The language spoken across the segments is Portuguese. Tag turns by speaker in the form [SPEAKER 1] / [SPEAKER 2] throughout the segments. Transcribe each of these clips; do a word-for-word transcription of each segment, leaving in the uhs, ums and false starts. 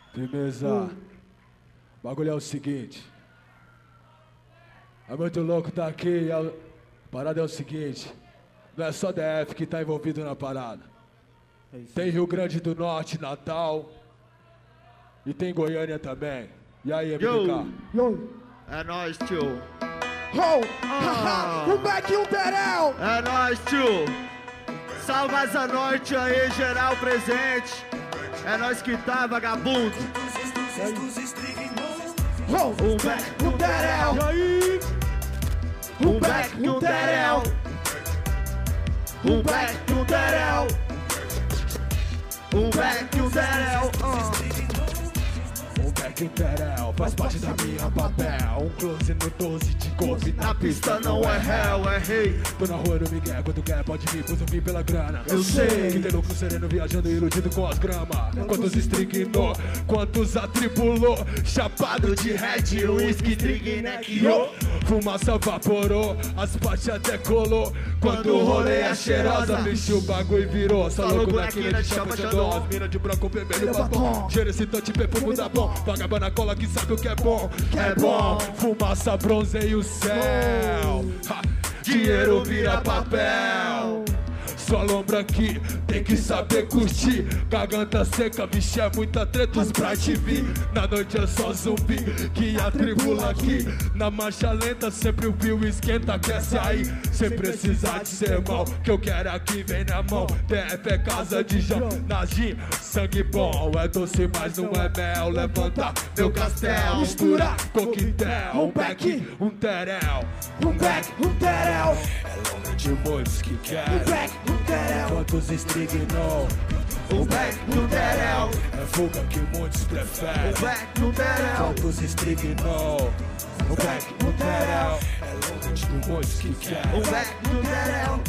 [SPEAKER 1] Firmeza. O bagulho é o seguinte. É muito louco tá aqui. A parada é o seguinte. Não é só D F que tá envolvido na parada. É tem Rio Grande do Norte, Natal. E tem Goiânia também. E aí, M B K?
[SPEAKER 2] Yo.
[SPEAKER 3] É nóis, tio.
[SPEAKER 2] Oh, ah. O Beck e o Terel.
[SPEAKER 3] É nóis, tio. Salve Asa Norte aí, geral presente. É nóis que tá, vagabundo.
[SPEAKER 2] Oh, o Beck e o Terel.
[SPEAKER 3] E aí?
[SPEAKER 2] O Beck e o Terel.
[SPEAKER 3] O Beck e o Terel. O Beck e o Terel.
[SPEAKER 1] O Beck e o Terel faz parte da minha papel. Um close no doze de golfe.
[SPEAKER 3] Na pista não é réu, é rei.
[SPEAKER 1] Tô na rua no Miguel, quando quer pode vir, pois eu vim pela grana.
[SPEAKER 3] Eu sei
[SPEAKER 1] que tem louco sereno viajando iludido com as gramas. Quantos estrignou, quantos atribulou. Chapado de red, whisky, drink, neckio. Fumaça vaporou, as partes até colou. Quando o rolê é cheirosa, bicho, o bagulho virou. Só louco na quina de chapa de dó. As mina de branco, vermelho, batom. Cheiro excitante, perfume da bom. Vagabana cola que sabe o que é bom. É bom, fumaça bronzeia o céu. Ha, dinheiro vira papel. Sua lombra aqui, tem que saber curtir. Garganta seca, bicho, é muita treta, os pra te vir. Na noite é só zumbi, que atribula aqui. Na marcha lenta, sempre o viu esquenta, aquece aí. Sem precisar de ser mal, que eu quero aqui, vem na mão. T F é casa de João, na gin, sangue bom. É doce, mas não é mel. Levanta meu castelo, mistura coquetel. Um Beck, um Terel.
[SPEAKER 2] Um Beck, um Terel.
[SPEAKER 1] É lombra de muitos que querem.
[SPEAKER 2] Um Beck, um Terel.
[SPEAKER 1] Quantos estrignou?
[SPEAKER 3] O Beck e o Terel.
[SPEAKER 1] É fuga que muitos preferem.
[SPEAKER 3] O Beck e o Terel.
[SPEAKER 1] Quantos estrignou? O Beck e o Terel. É longe de muitos que querem.
[SPEAKER 3] O Beck e o Terel.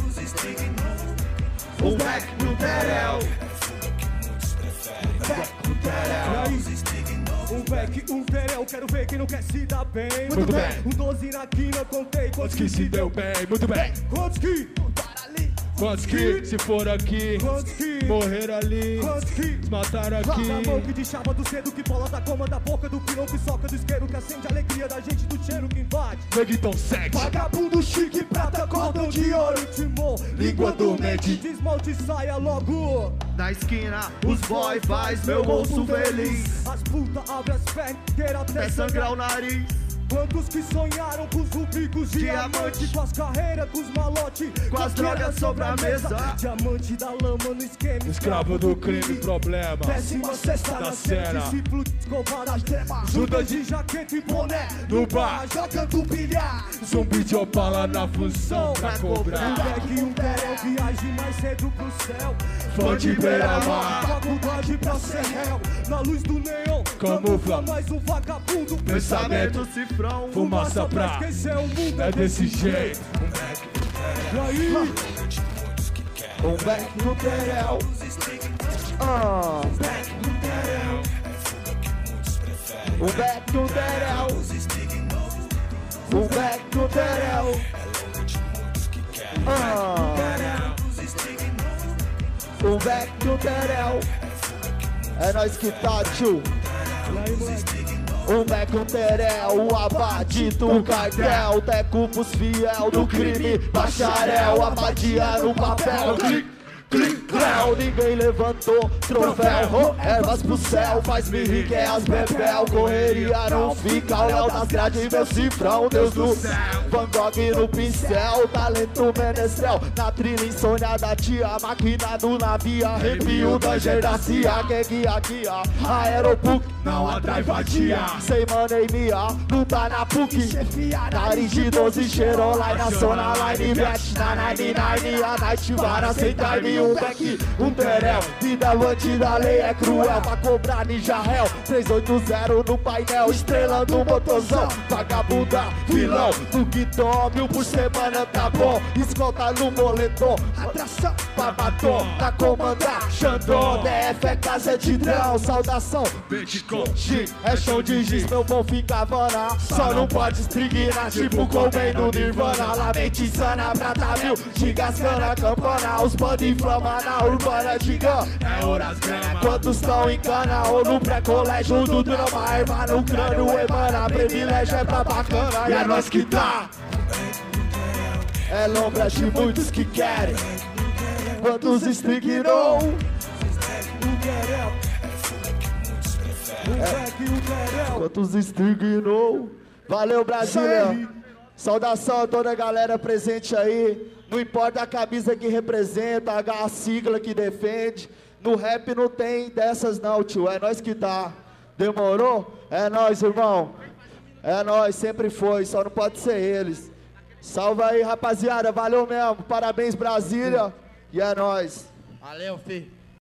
[SPEAKER 3] O Beck e o Terel.
[SPEAKER 1] É fuga que muitos preferem. O Beck e o Terel.
[SPEAKER 2] Um Beck, um Terel, quero ver quem não quer se dar bem.
[SPEAKER 1] Muito, Muito bem. bem.
[SPEAKER 2] Um doze na quina, contei
[SPEAKER 1] quantos que se deu bem. Muito bem.
[SPEAKER 2] Quantos que para ali?
[SPEAKER 1] Quantos que, se for aqui,
[SPEAKER 2] que,
[SPEAKER 1] morrer ali,
[SPEAKER 2] quantos que,
[SPEAKER 1] matar aqui.
[SPEAKER 2] Na mão que de chapa do cedo, que bola da coma, da boca do pilão, que soca do isqueiro, que acende a alegria da gente, do cheiro que invade.
[SPEAKER 1] Neguitão sete.
[SPEAKER 2] Vagabundo chique, prata, cordão de ouro, timão, língua do mente, desmalte saia logo.
[SPEAKER 3] Na esquina, os boy faz meu bolso feliz.
[SPEAKER 2] As puta abre as pernas, queira até
[SPEAKER 3] até sangrar o nariz.
[SPEAKER 2] Quantos que sonharam com os rubicos diamante, com as carreiras, com os malotes,
[SPEAKER 3] com as drogas sobre a mesa.
[SPEAKER 2] Diamante da lama no esquema,
[SPEAKER 1] escravo do crime, problema.
[SPEAKER 2] Décima sexta
[SPEAKER 1] da cena,
[SPEAKER 2] discípulo de escovar as gemas. Judas de jaqueta e boné,
[SPEAKER 1] no bar,
[SPEAKER 2] jogando bilhar.
[SPEAKER 1] Zumbi de opala na função pra cobrar.
[SPEAKER 2] Um Beck e um Terel, viagem mais cedo pro céu.
[SPEAKER 1] Fã de beira-mar,
[SPEAKER 2] faculdade pra ser réu. Na luz do neon,
[SPEAKER 1] camufla
[SPEAKER 2] mais um vagabundo.
[SPEAKER 3] Pensamento cifrão,
[SPEAKER 1] fumaça pra
[SPEAKER 2] esquecer o mundo.
[SPEAKER 1] É desse jeito. Um Beck
[SPEAKER 2] e um Terel.
[SPEAKER 3] Um Beck e um Terel. Ah.
[SPEAKER 1] Um Beck e um Terel. É fuga que muitos preferem.
[SPEAKER 3] Um Beck e um Terel. Um Beck e um Terel.
[SPEAKER 1] É longe de muitos que querem.
[SPEAKER 3] Ah. Um Beck e um Terel. É nóis que tá, tio. Um Beck, um Terel, o abade do cartel. Teco pros fiel do crime, bacharel. Abadia no papel. Clic, cléu, ninguém levantou troféu. Ervas pro céu, faz-me rir que é as bebel. Correria não fica, o Léo das grades, meu cifrão, Deus do céu. Van Gogh no pincel, talento menestrel. Na trilha insônia da tia, máquina do navio. Arrepio da gerdacia, que guia, guia. Aeropuc,
[SPEAKER 1] não atrai vadia.
[SPEAKER 3] Sem maneimia, não tá na P U C. Nariz de doze, cheirou lá na zona line. Bet na nine nine, a night vara sem time. Um Beck, um Terel, vida bandida, lei é cruel. Pra cobrar ninja réu, trezentos e oitenta no painel, estrelando o motorzão. Vagabunda, vilão, do que tome, mil por semana tá bom. Escolta no moletom, atração pra batom. Pra comandar, Xandão, D F é casa de drão. Saudação, Bitcoin, é chão de giz, meu bom fica vana. Só não pode estrignar, tipo Cobain no Nirvana. La mente insana, prata mil, gigascana, campana. Os band fama na urbana diga.
[SPEAKER 1] É horas grama.
[SPEAKER 3] Quantos estão em cana ou no pré-colégio do drama? Arma no crânio, emana, privilégio é pra bacana. E é nós que tá. É lombra de muitos que querem. Quantos estagnou? É. Quantos estagnou? Valeu, Brasília. Saudação a toda a galera presente aí. Não importa a camisa que representa, a sigla que defende. No rap não tem dessas não, tio. É nós que dá. Demorou? É nós, irmão. É nós, sempre foi. Só não pode ser eles. Salve aí, rapaziada. Valeu mesmo. Parabéns, Brasília. E é nós.
[SPEAKER 2] Valeu, fi.